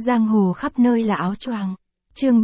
Giang hồ khắp nơi là áo choàng. Chương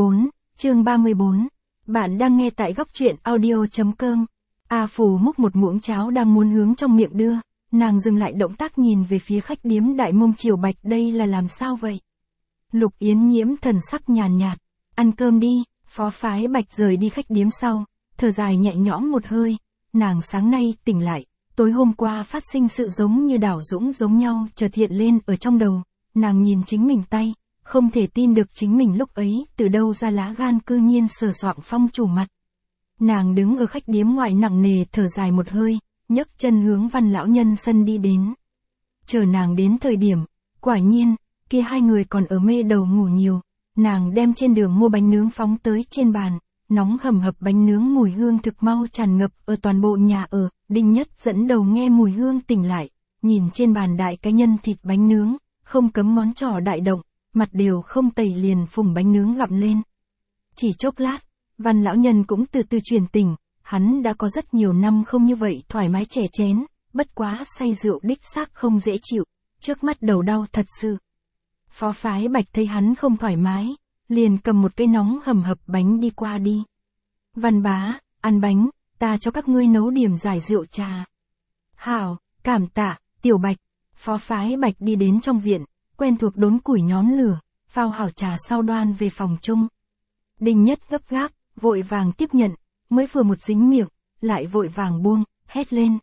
34. Bạn đang nghe tại góc truyện audio.com. A Phù múc một muỗng cháo đang muốn hướng trong miệng đưa, nàng dừng lại động tác nhìn về phía khách điếm Đại Mông Triều Bạch, đây là làm sao vậy? Lục Yến Nhiễm thần sắc nhàn nhạt, ăn cơm đi. Phó Phái Bạch rời đi khách điếm sau, thở dài nhẹ nhõm một hơi, nàng sáng nay tỉnh lại, tối hôm qua phát sinh sự giống như đảo dũng giống nhau chợt hiện lên ở trong đầu, nàng nhìn chính mình tay, không thể tin được chính mình lúc ấy từ đâu ra lá gan cư nhiên sờ soạng Phong chủ mặt. Nàng đứng ở khách điếm ngoài nặng nề thở dài một hơi, nhấc chân hướng Văn lão nhân sân đi đến. Chờ nàng đến thời điểm, quả nhiên, kia hai người còn ở mê đầu ngủ nhiều. Nàng đem trên đường mua bánh nướng phóng tới trên bàn, nóng hầm hập bánh nướng mùi hương thực mau tràn ngập ở toàn bộ nhà ở. Đinh Nhất dẫn đầu nghe mùi hương tỉnh lại, nhìn trên bàn đại cái nhân thịt bánh nướng, không cấm ngón trỏ đại động, mặt đều không tẩy liền phùng bánh nướng gặm lên. Chỉ chốc lát, Văn lão nhân cũng từ từ truyền tỉnh, hắn đã có rất nhiều năm không như vậy thoải mái chè chén, bất quá say rượu đích xác không dễ chịu, trước mắt đầu đau thật sự. Phó Phái Bạch thấy hắn không thoải mái, liền cầm một cây nóng hầm hập bánh đi qua đi. Văn bá, ăn bánh, ta cho các ngươi nấu điểm giải rượu trà. Hảo, cảm tạ, Tiểu Bạch. Phó Phái Bạch đi đến trong viện, quen thuộc đốn củi nhón lửa, phao hảo trà sau đoan về phòng chung. Đinh Nhất gấp gáp, vội vàng tiếp nhận, mới vừa một dính miệng, lại vội vàng buông, hét lên.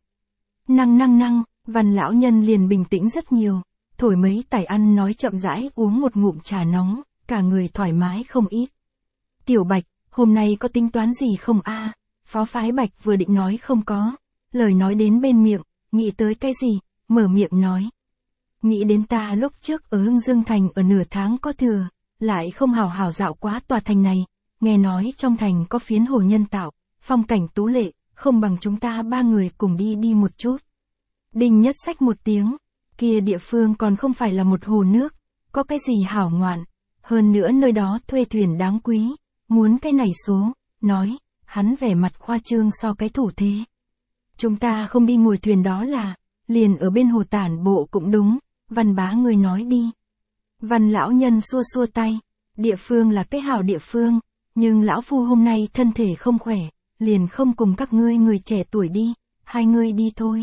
Năng, Văn lão nhân liền bình tĩnh rất nhiều. Thổi mấy tài ăn nói chậm rãi uống một ngụm trà nóng, cả người thoải mái không ít. Tiểu Bạch, hôm nay có tính toán gì không a? Phó Phái Bạch vừa định nói không có, lời nói đến bên miệng, nghĩ tới cái gì, mở miệng nói. Nghĩ đến ta lúc trước ở Hưng Dương Thành ở nửa tháng có thừa, lại không hào hào dạo quá tòa thành này, nghe nói trong thành có phiến hồ nhân tạo, phong cảnh tú lệ, không bằng chúng ta ba người cùng đi một chút. Đinh Nhất xách một tiếng. Kia địa phương còn không phải là một hồ nước, có cái gì hảo ngoạn, hơn nữa nơi đó thuê thuyền đáng quý, muốn cái này số, nói, hắn vẻ mặt khoa trương so cái thủ thế. Chúng ta không đi ngồi thuyền đó là, liền ở bên hồ tản bộ cũng đúng, Văn bá người nói đi. Văn lão nhân xua xua tay, địa phương là cái hảo địa phương, nhưng lão phu hôm nay thân thể không khỏe, liền không cùng các ngươi người trẻ tuổi đi, hai ngươi đi thôi.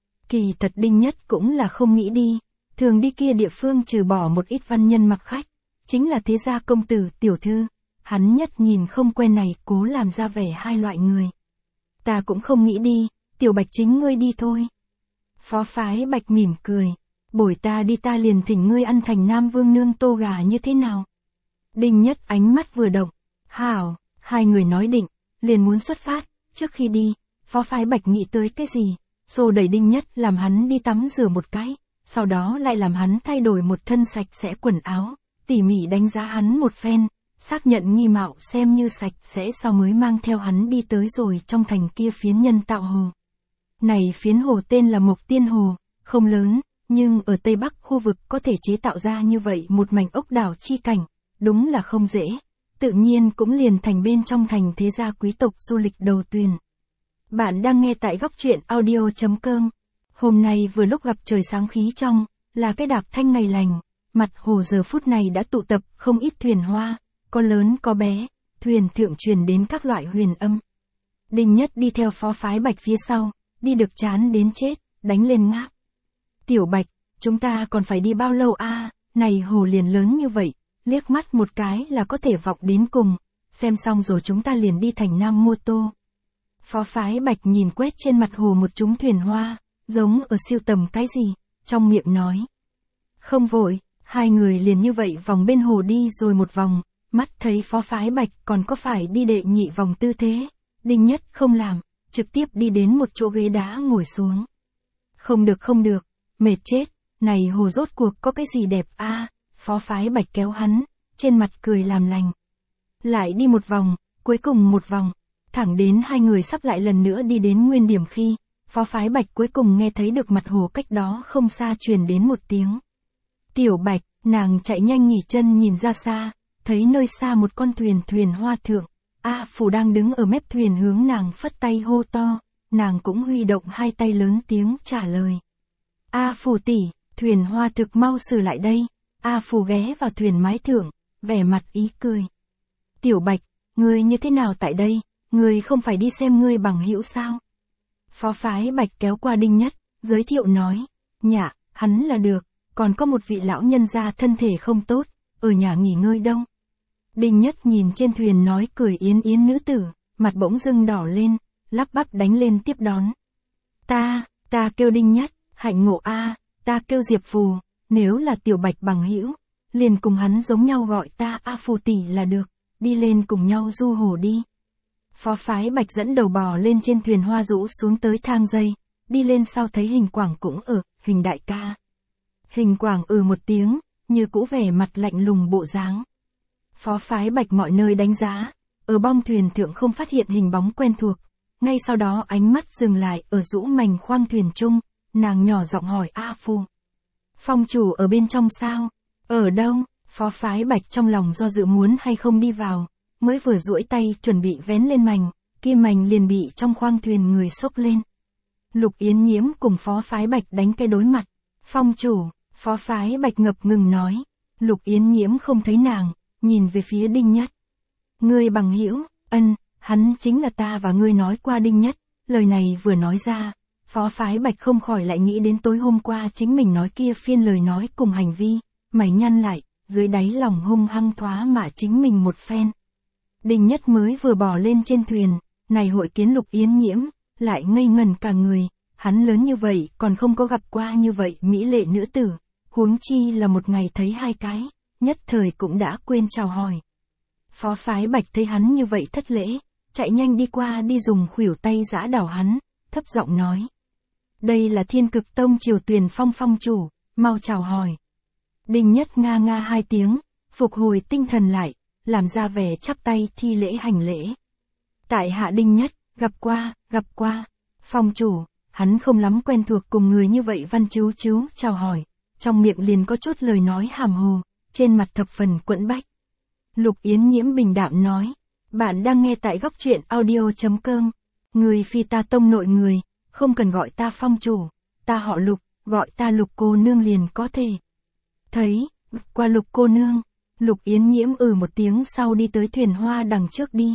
Kỳ thật Đinh Nhất cũng là không nghĩ đi, thường đi kia địa phương trừ bỏ một ít văn nhân mặc khách, chính là thế gia công tử tiểu thư, hắn nhất nhìn không quen này cố làm ra vẻ hai loại người. Ta cũng không nghĩ đi, Tiểu Bạch chính ngươi đi thôi. Phó Phái Bạch mỉm cười, bổi ta đi ta liền thỉnh ngươi ăn thành Nam Vương nương tô gà như thế nào. Đinh Nhất ánh mắt vừa động, hảo, hai người nói định, liền muốn xuất phát, trước khi đi, Phó Phái Bạch nghĩ tới cái gì? Xô đẩy Đinh Nhất làm hắn đi tắm rửa một cái, sau đó lại làm hắn thay đổi một thân sạch sẽ quần áo, tỉ mỉ đánh giá hắn một phen, xác nhận nghi mạo xem như sạch sẽ sau mới mang theo hắn đi tới rồi trong thành kia phiến nhân tạo hồ. Này phiến hồ tên là Mộc Tiên Hồ, không lớn, nhưng ở Tây Bắc khu vực có thể chế tạo ra như vậy một mảnh ốc đảo chi cảnh, đúng là không dễ, tự nhiên cũng liền thành bên trong thành thế gia quý tộc du lịch đầu tuyển. Bạn đang nghe tại góc truyện audio.com. Hôm nay vừa lúc gặp trời sáng khí trong, là cái đạp thanh ngày lành, mặt hồ giờ phút này đã tụ tập không ít thuyền hoa, có lớn có bé, thuyền thượng truyền đến các loại huyền âm. Đinh Nhất đi theo Phó Phái Bạch phía sau, đi được chán đến chết, đánh lên ngáp. Tiểu Bạch, chúng ta còn phải đi bao lâu a? Này hồ liền lớn như vậy, liếc mắt một cái là có thể vọng đến cùng, xem xong rồi chúng ta liền đi thành Nam Mô Tô. Phó Phái Bạch nhìn quét trên mặt hồ một chúng thuyền hoa, giống ở siêu tầm cái gì, trong miệng nói. Không vội, hai người liền như vậy vòng bên hồ đi rồi một vòng, mắt thấy Phó Phái Bạch còn có phải đi đệ nhị vòng tư thế, Đinh Nhất không làm, trực tiếp đi đến một chỗ ghế đá ngồi xuống. Không được, mệt chết, này hồ rốt cuộc có cái gì đẹp a? Phó Phái Bạch kéo hắn, trên mặt cười làm lành. Lại đi một vòng, cuối cùng một vòng. Thẳng đến hai người sắp lại lần nữa đi đến nguyên điểm khi, Phó Phái Bạch cuối cùng nghe thấy được mặt hồ cách đó không xa truyền đến một tiếng. Tiểu Bạch, nàng chạy nhanh nghỉ chân nhìn ra xa, thấy nơi xa một con thuyền hoa thượng, A Phù đang đứng ở mép thuyền hướng nàng phất tay hô to, nàng cũng huy động hai tay lớn tiếng trả lời. A Phù tỷ, thuyền hoa thực mau xử lại đây, A Phù ghé vào thuyền mái thượng, vẻ mặt ý cười. Tiểu Bạch, ngươi như thế nào tại đây, ngươi không phải đi xem ngươi bằng hữu sao? Phó Phái Bạch kéo qua Đinh Nhất, giới thiệu nói. Dạ, hắn là được, còn có một vị lão nhân gia thân thể không tốt, ở nhà nghỉ ngơi đâu. Đinh Nhất nhìn trên thuyền nói cười yến yến nữ tử, mặt bỗng dưng đỏ lên, lắp bắp đánh lên tiếp đón. Ta kêu Đinh Nhất, hạnh ngộ a, ta kêu Diệp Phù, nếu là Tiểu Bạch bằng hữu, liền cùng hắn giống nhau gọi ta A Phù tỷ là được, đi lên cùng nhau du hồ đi. Phó Phái Bạch dẫn đầu bò lên trên thuyền hoa rũ xuống tới thang dây, đi lên sau thấy Hình Quảng cũng ở, Hình đại ca. Hình Quảng một tiếng, như cũ vẻ mặt lạnh lùng bộ dáng. Phó Phái Bạch mọi nơi đánh giá, ở bong thuyền thượng không phát hiện hình bóng quen thuộc, ngay sau đó ánh mắt dừng lại ở rũ mành khoang thuyền chung, nàng nhỏ giọng hỏi A Phù. Phong chủ ở bên trong sao? Ở đâu? Phó Phái Bạch trong lòng do dự muốn hay không đi vào, mới vừa duỗi tay chuẩn bị vén lên mành, kia mành liền bị trong khoang thuyền người xốc lên. Lục Yến Nhiễm cùng Phó Phái Bạch đánh cái đối mặt. Phong chủ, Phó Phái Bạch ngập ngừng nói. Lục Yến Nhiễm không thấy nàng, nhìn về phía Đinh Nhất. Ngươi bằng hữu, hắn chính là ta và ngươi nói qua Đinh Nhất. Lời này vừa nói ra, Phó Phái Bạch không khỏi lại nghĩ đến tối hôm qua chính mình nói kia phiên lời nói cùng hành vi, mày nhăn lại, dưới đáy lòng hung hăng thoá mạ chính mình một phen. Đinh Nhất mới vừa bò lên trên thuyền, này hội kiến Lục Yến Nhiễm, lại ngây ngần cả người, hắn lớn như vậy còn không có gặp qua như vậy mỹ lệ nữ tử, huống chi là một ngày thấy hai cái, nhất thời cũng đã quên chào hỏi. Phó Phái Bạch thấy hắn như vậy thất lễ, chạy nhanh đi qua đi dùng khuỷu tay giã đảo hắn, thấp giọng nói. Đây là Thiên Cực Tông Triều Tuyền Phong phong chủ, mau chào hỏi. Đinh Nhất nga nga hai tiếng, phục hồi tinh thần lại, làm ra vẻ chắp tay thi lễ hành lễ. Tại hạ Đinh Nhất, gặp qua, phong chủ, hắn không lắm quen thuộc cùng người như vậy văn chú chào hỏi, trong miệng liền có chút lời nói hàm hồ, trên mặt thập phần quẫn bách. Lục Yến Nhiễm bình đạm nói, bạn đang nghe tại góc truyện audio.com, người phi ta tông nội người, không cần gọi ta phong chủ, ta họ Lục, gọi ta Lục cô nương liền có thể. Thấy, qua Lục cô nương, Lục Yến Nhiễm một tiếng sau đi tới thuyền hoa đằng trước đi.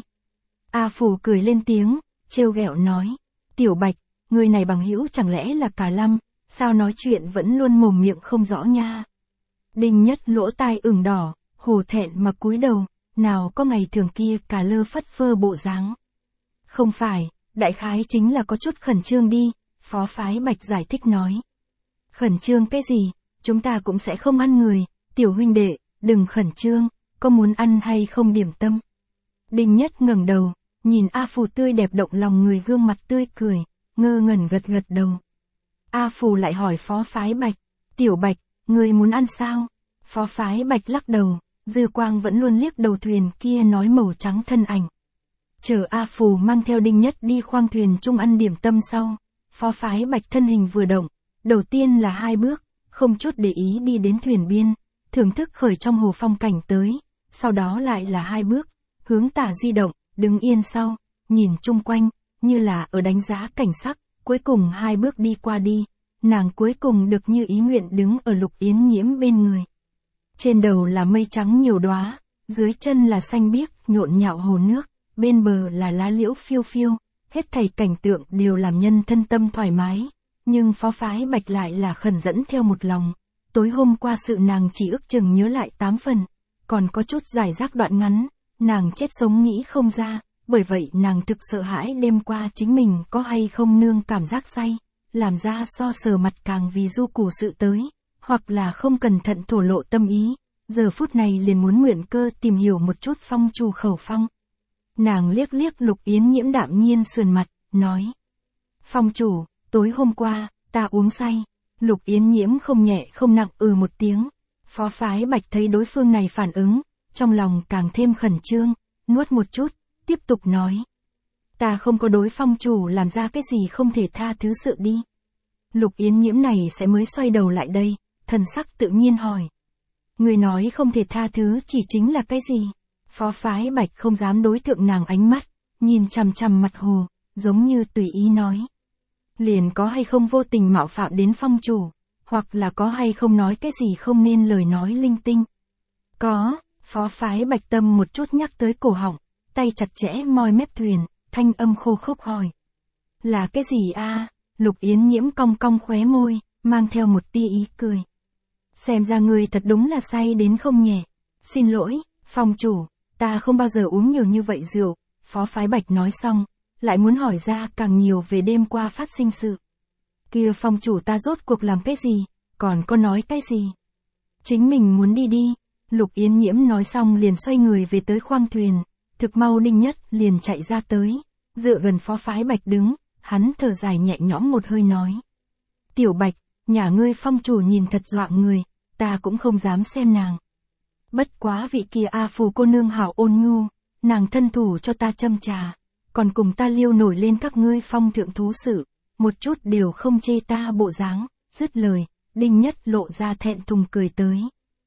A Phù cười lên tiếng, trêu ghẹo nói, Tiểu Bạch, người này bằng hữu chẳng lẽ là Cả Lâm, sao nói chuyện vẫn luôn mồm miệng không rõ nha. Đinh Nhất lỗ tai ửng đỏ, hổ thẹn mà cúi đầu, nào có ngày thường kia cả lơ phất phơ bộ dáng. Không phải, đại khái chính là có chút khẩn trương đi, Phó Phái Bạch giải thích nói. Khẩn trương cái gì, chúng ta cũng sẽ không ăn người, tiểu huynh đệ, đừng khẩn trương, có muốn ăn hay không điểm tâm. Đinh Nhất ngẩng đầu, nhìn A Phù tươi đẹp động lòng người gương mặt tươi cười, ngơ ngẩn gật đầu. A Phù lại hỏi Phó Phái Bạch, Tiểu Bạch, ngươi muốn ăn sao? Phó Phái Bạch lắc đầu, dư quang vẫn luôn liếc đầu thuyền kia nói màu trắng thân ảnh. Chờ A Phù mang theo Đinh Nhất đi khoang thuyền chung ăn điểm tâm sau, Phó Phái Bạch thân hình vừa động, đầu tiên là 2 bước, không chút để ý đi đến thuyền biên, thưởng thức khởi trong hồ phong cảnh tới, sau đó lại là 2 bước, hướng tả di động, đứng yên sau, nhìn chung quanh, như là ở đánh giá cảnh sắc, cuối cùng 2 bước đi qua đi, nàng cuối cùng được như ý nguyện đứng ở Lục Yến Nhiễm bên người. Trên đầu là mây trắng nhiều đóa, dưới chân là xanh biếc, nhộn nhạo hồ nước, bên bờ là lá liễu phiêu phiêu, hết thảy cảnh tượng đều làm nhân thân tâm thoải mái, nhưng Phó Phái Bạch lại là khẩn dẫn theo một lòng. Tối hôm qua sự nàng chỉ ước chừng nhớ lại 8 phần, còn có chút giải rác đoạn ngắn, nàng chết sống nghĩ không ra, bởi vậy nàng thực sợ hãi đêm qua chính mình có hay không nương cảm giác say, làm ra so sờ mặt càng vì du củ sự tới, hoặc là không cẩn thận thổ lộ tâm ý, giờ phút này liền muốn mượn cơ tìm hiểu một chút phong chủ khẩu phong. Nàng liếc liếc Lục Yến Nhiễm đạm nhiên sườn mặt, nói. Phong chủ, tối hôm qua, ta uống say. Lục Yến Nhiễm không nhẹ không nặng một tiếng. Phó Phái Bạch thấy đối phương này phản ứng, trong lòng càng thêm khẩn trương, nuốt một chút, tiếp tục nói. Ta không có đối phong chủ làm ra cái gì không thể tha thứ sự đi. Lục Yến Nhiễm này sẽ mới xoay đầu lại đây, thần sắc tự nhiên hỏi. Người nói không thể tha thứ chỉ chính là cái gì? Phó Phái Bạch không dám đối thượng nàng ánh mắt, nhìn chằm chằm mặt hồ, giống như tùy ý nói. Liền có hay không vô tình mạo phạm đến phong chủ, hoặc là có hay không nói cái gì không nên lời nói linh tinh. Có, phó phái Bạch Tâm một chút nhắc tới cổ họng, tay chặt chẽ moi mép thuyền, thanh âm khô khốc hỏi. Là cái gì a? Lục Yến Nhiễm cong cong khóe môi, mang theo một tia ý cười. Xem ra người thật đúng là say đến không nhẹ. Xin lỗi, phong chủ, ta không bao giờ uống nhiều như vậy rượu. Phó phái Bạch nói xong, lại muốn hỏi ra càng nhiều về đêm qua phát sinh sự. Kia phong chủ ta rốt cuộc làm cái gì, còn có nói cái gì? Chính mình muốn đi đi. Lục Yến Nhiễm nói xong liền xoay người về tới khoang thuyền, thực mau Đinh Nhất liền chạy ra tới, dựa gần phó phái Bạch đứng, hắn thở dài nhẹ nhõm một hơi nói. Tiểu Bạch, nhà ngươi phong chủ nhìn thật dọa người, ta cũng không dám xem nàng. Bất quá vị kia A Phù cô nương hảo ôn nhu, nàng thân thủ cho ta châm trà, còn cùng ta liêu nổi lên các ngươi phong thượng thú sự, một chút đều không chê ta bộ dáng. Dứt lời, Đinh Nhất lộ ra thẹn thùng cười tới.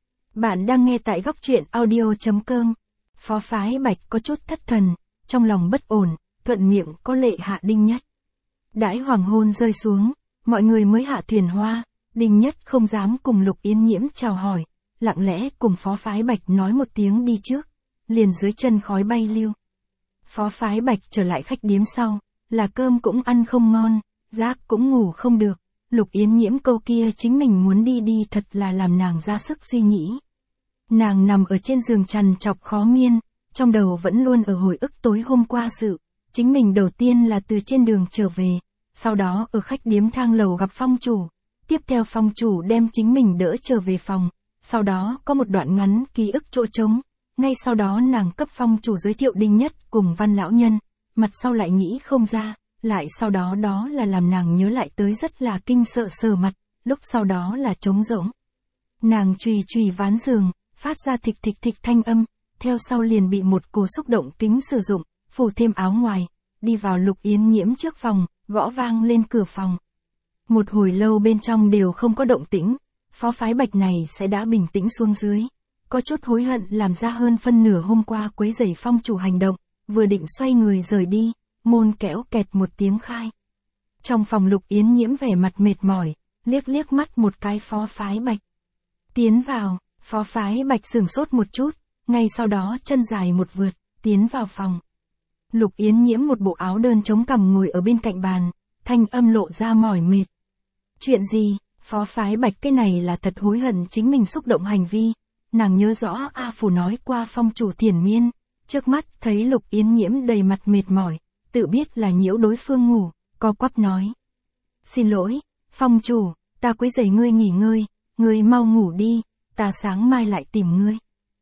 Bạn đang nghe tại góc truyện audio.com. Phó phái Bạch có chút thất thần, trong lòng bất ổn, thuận miệng có lệ hạ Đinh Nhất. Đãi hoàng hôn rơi xuống, mọi người mới hạ thuyền hoa, Đinh Nhất không dám cùng Lục Yến Nhiễm chào hỏi, lặng lẽ cùng phó phái Bạch nói một tiếng đi trước, liền dưới chân khói bay lưu. Phó phái Bạch trở lại khách điếm sau, là cơm cũng ăn không ngon, giấc cũng ngủ không được, Lục Yến Nhiễm câu kia chính mình muốn đi đi thật là làm nàng ra sức suy nghĩ. Nàng nằm ở trên giường trằn trọc khó miên, trong đầu vẫn luôn ở hồi ức tối hôm qua sự, chính mình đầu tiên là từ trên đường trở về, sau đó ở khách điếm thang lầu gặp phong chủ, tiếp theo phong chủ đem chính mình đỡ trở về phòng, sau đó có một đoạn ngắn ký ức chỗ trống, ngay sau đó nàng cấp phong chủ giới thiệu Đinh Nhất cùng Văn lão nhân, mặt sau lại nghĩ không ra, lại sau đó đó là làm nàng nhớ lại tới rất là kinh sợ sờ mặt, lúc sau đó là trống rỗng. Nàng chùy chùy ván giường, phát ra thịch thịch thịch thanh âm, theo sau liền bị một cổ xúc động kính sử dụng, phủ thêm áo ngoài, đi vào Lục Yến Nhiễm trước phòng, gõ vang lên cửa phòng. Một hồi lâu bên trong đều không có động tĩnh, phó phái Bạch này sẽ đã bình tĩnh xuống dưới, có chút hối hận làm ra hơn phân nửa hôm qua quấy rầy phong chủ hành động, vừa định xoay người rời đi, môn kéo kẹt một tiếng khai. Trong phòng Lục Yến Nhiễm vẻ mặt mệt mỏi, liếc liếc mắt một cái phó phái Bạch. Tiến vào, phó phái Bạch sửng sốt một chút, ngay sau đó chân dài một vượt, tiến vào phòng. Lục Yến Nhiễm một bộ áo đơn chống cằm ngồi ở bên cạnh bàn, thanh âm lộ ra mỏi mệt. Chuyện gì? Phó phái Bạch cái này là thật hối hận chính mình xúc động hành vi, nàng nhớ rõ A Phù nói qua phong chủ Thiển Miên, trước mắt thấy Lục Yến Nhiễm đầy mặt mệt mỏi, tự biết là nhiễu đối phương ngủ, co quắp nói. Xin lỗi, phong chủ, ta quấy rầy ngươi nghỉ ngơi, ngươi mau ngủ đi, ta sáng mai lại tìm ngươi.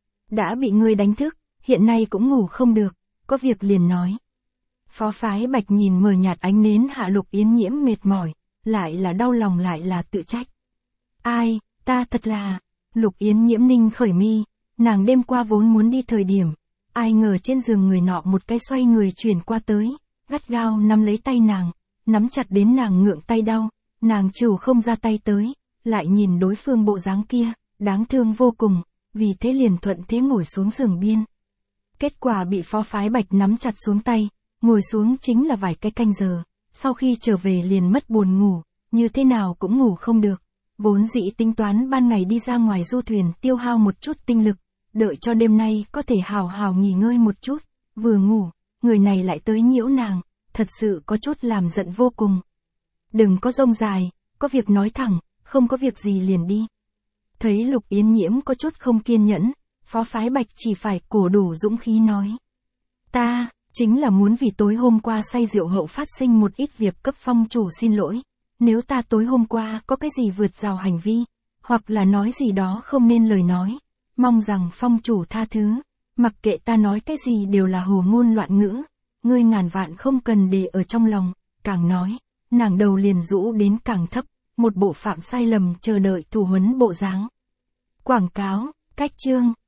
Đã bị ngươi đánh thức, hiện nay cũng ngủ không được, có việc liền nói. Phó phái Bạch nhìn mờ nhạt ánh nến hạ Lục Yến Nhiễm mệt mỏi, lại là đau lòng lại là tự trách. Ai, ta thật là, Lục Yến Nhiễm ninh khởi mi, nàng đêm qua vốn muốn đi thời điểm, ai ngờ trên giường người nọ một cái xoay người chuyển qua tới, gắt gao nắm lấy tay nàng, nắm chặt đến nàng ngượng tay đau, nàng chịu không ra tay tới, lại nhìn đối phương bộ dáng kia, đáng thương vô cùng, vì thế liền thuận thế ngồi xuống giường biên. Kết quả bị phó phái Bạch nắm chặt xuống tay, ngồi xuống chính là vài cái canh giờ, sau khi trở về liền mất buồn ngủ, như thế nào cũng ngủ không được, vốn dĩ tính toán ban ngày đi ra ngoài du thuyền tiêu hao một chút tinh lực, đợi cho đêm nay có thể hào hào nghỉ ngơi một chút, vừa ngủ, người này lại tới nhiễu nàng, thật sự có chút làm giận vô cùng. Đừng có rông dài, có việc nói thẳng, không có việc gì liền đi. Thấy Lục Yến Nhiễm có chút không kiên nhẫn, phó phái Bạch chỉ phải cổ đủ dũng khí nói. Ta, chính là muốn vì tối hôm qua say rượu hậu phát sinh một ít việc cấp phong chủ xin lỗi. Nếu ta tối hôm qua có cái gì vượt rào hành vi, hoặc là nói gì đó không nên lời nói, mong rằng phong chủ tha thứ, mặc kệ ta nói cái gì đều là hồ ngôn loạn ngữ, ngươi ngàn vạn không cần để ở trong lòng, càng nói, nàng đầu liền rũ đến càng thấp, một bộ phạm sai lầm chờ đợi thủ huấn bộ dáng. Quảng cáo, cách chương.